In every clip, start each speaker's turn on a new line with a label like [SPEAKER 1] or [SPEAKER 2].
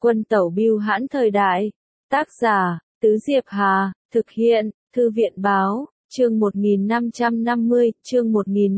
[SPEAKER 1] Quân tẩu bưu hãn thời đại. Tác giả, Tứ Diệp Hà, thực hiện, Thư viện báo, chương 1550, chương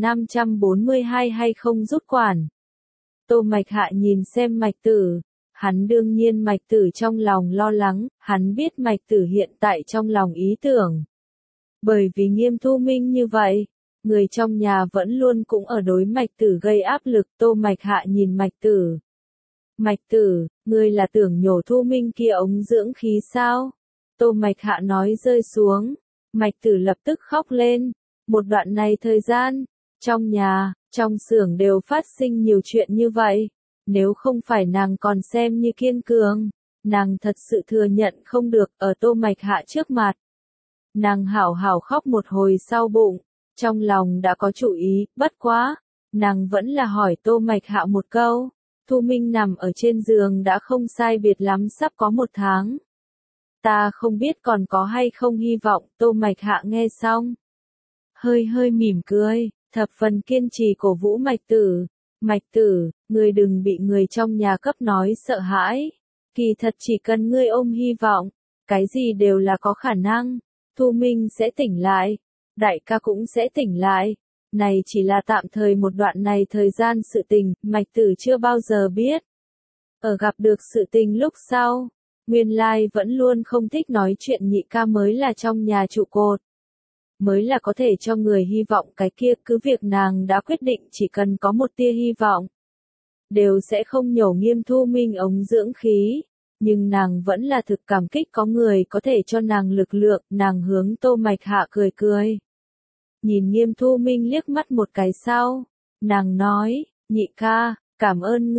[SPEAKER 1] 1542 hay không rút quản. Tô Mạch Hạ nhìn xem Mạch Tử, hắn đương nhiên Mạch Tử trong lòng lo lắng, hắn biết Mạch Tử hiện tại trong lòng ý tưởng. Bởi vì Nghiêm Thu Minh như vậy, người trong nhà vẫn luôn cũng ở đối Mạch Tử gây áp lực. Tô Mạch Hạ nhìn Mạch Tử. Mạch Tử, ngươi là tưởng nhổ Thu Minh kia ống dưỡng khí sao? Tô Mạch Hạ nói rơi xuống, Mạch Tử lập tức khóc lên. Một đoạn này thời gian, trong nhà, trong xưởng đều phát sinh nhiều chuyện như vậy. Nếu không phải nàng còn xem như kiên cường, nàng thật sự thừa nhận không được ở Tô Mạch Hạ trước mặt. Nàng hảo hảo khóc một hồi sau bụng, trong lòng đã có chủ ý, bất quá, nàng vẫn là hỏi Tô Mạch Hạ một câu. Thu Minh nằm ở trên giường đã không sai biệt lắm sắp có 1 tháng. Ta không biết còn có hay không hy vọng. Tô Mạch Hạ nghe xong, hơi hơi mỉm cười, thập phần kiên trì cổ vũ Mạch Tử. Mạch Tử, ngươi đừng bị người trong nhà cấp nói sợ hãi. Kỳ thật chỉ cần ngươi ôm hy vọng, cái gì đều là có khả năng. Thu Minh sẽ tỉnh lại, đại ca cũng sẽ tỉnh lại. Này chỉ là tạm thời một đoạn này thời gian sự tình, Mạch Tử chưa bao giờ biết. Ở gặp được sự tình lúc sau, nguyên lai vẫn luôn không thích nói chuyện nhị ca mới là trong nhà trụ cột. Mới là có thể cho người hy vọng cái kia, cứ việc nàng đã quyết định chỉ cần có một tia hy vọng. Đều sẽ không nhổ Nghiêm Thu Minh ống dưỡng khí. Nhưng nàng vẫn là thực cảm kích có người có thể cho nàng lực lượng, nàng hướng Tô Mạch Hạ cười cười. Nhìn Nghiêm Thu Minh liếc mắt một cái sau, nàng nói, nhị ca, cảm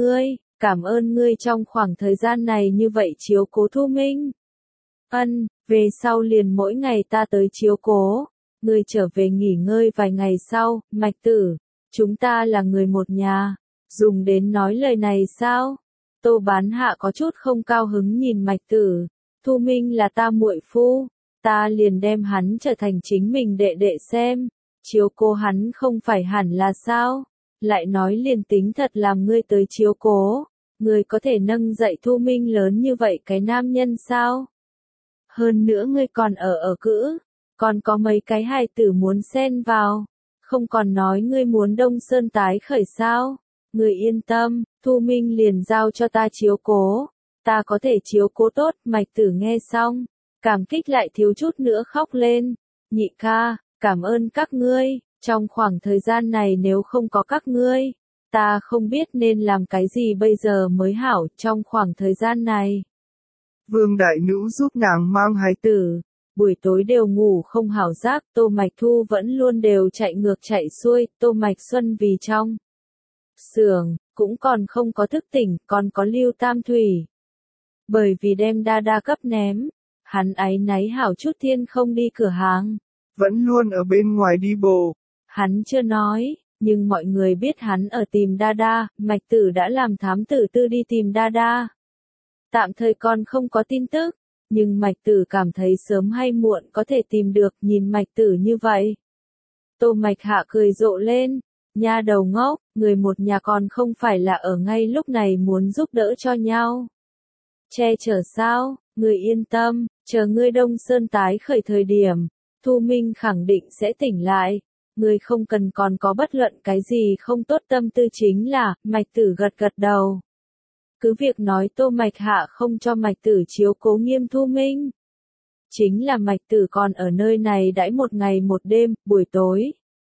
[SPEAKER 1] ơn ngươi trong khoảng thời gian này như vậy chiếu cố Thu Minh. Ân, về sau liền mỗi ngày ta tới chiếu cố, ngươi trở về nghỉ ngơi vài ngày sau. Mạch Tử, chúng ta là người một nhà, dùng đến nói lời này sao? Tô Bán Hạ có chút không cao hứng nhìn Mạch Tử, Thu Minh là ta muội phu, ta liền đem hắn trở thành chính mình đệ đệ xem, chiếu cố hắn không phải hẳn là sao? Lại nói liền tính thật làm ngươi tới chiếu cố, ngươi có thể nâng dậy Thu Minh lớn như vậy cái nam nhân sao? Hơn nữa ngươi còn ở cữ, còn có mấy cái hài tử muốn xen vào, không còn nói ngươi muốn Đông Sơn tái khởi sao? Ngươi yên tâm, Thu Minh liền giao cho ta chiếu cố, ta có thể chiếu cố tốt. Mạch Tử nghe xong, cảm kích lại thiếu chút nữa khóc lên. Nhị ca, cảm ơn các ngươi, trong khoảng thời gian này nếu không có các ngươi, ta không biết nên làm cái gì bây giờ mới hảo. Trong khoảng thời gian này,
[SPEAKER 2] Vương đại nữ giúp nàng mang hài
[SPEAKER 1] tử, buổi tối đều ngủ không hảo giác. Tô Mạch Thu vẫn luôn đều chạy ngược chạy xuôi. Tô Mạch Xuân vì trong xưởng cũng còn không có thức tỉnh, còn có Lưu Tam Thủy. Bởi vì đem đa đa cấp ném, hắn áy náy hảo chút thiên không đi cửa hàng,
[SPEAKER 2] vẫn luôn ở bên ngoài đi bộ.
[SPEAKER 1] Hắn chưa nói, nhưng mọi người biết hắn ở tìm đa đa. Mạch Tử đã làm thám tử tư đi tìm đa đa. Tạm thời còn không có tin tức, nhưng Mạch Tử cảm thấy sớm hay muộn có thể tìm được. Nhìn Mạch Tử như vậy, Tô Mạch Hạ cười rộ lên. Nha đầu ngốc, người một nhà còn không phải là ở ngay lúc này muốn giúp đỡ cho nhau. Che chở sao? Người yên tâm, chờ ngươi Đông Sơn tái khởi thời điểm, Thu Minh khẳng định sẽ tỉnh lại. Ngươi không cần còn có bất luận cái gì không tốt tâm tư chính là. Mạch Tử gật gật đầu. Cứ việc nói Tô Mạch Hạ không cho Mạch Tử chiếu cố Nghiêm Thu Minh. Chính là Mạch Tử còn ở nơi này đãi 1 ngày 1 đêm. Buổi tối,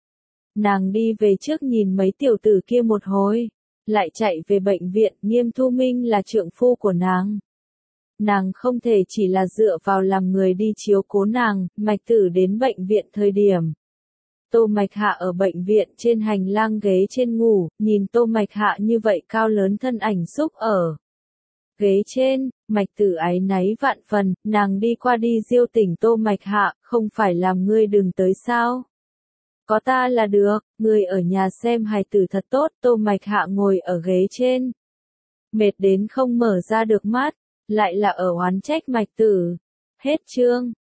[SPEAKER 1] nàng đi về trước nhìn mấy tiểu tử kia một hồi, lại chạy về bệnh viện. Nghiêm Thu Minh là trượng phu của nàng. Nàng không thể chỉ là dựa vào làm người đi chiếu cố nàng. Mạch Tử đến bệnh viện thời điểm, Tô Mạch Hạ ở bệnh viện trên hành lang ghế trên ngủ, nhìn Tô Mạch Hạ như vậy cao lớn thân ảnh xúc ở ghế trên, Mạch Tử áy náy vạn phần. Nàng đi qua đi diêu tỉnh Tô Mạch Hạ, không phải làm ngươi đừng tới sao? Có ta là được, ngươi ở nhà xem hài tử thật tốt. Tô Mạch Hạ ngồi ở ghế trên, mệt đến không mở ra được mắt, lại là ở oán trách Mạch Tử. Hết chương.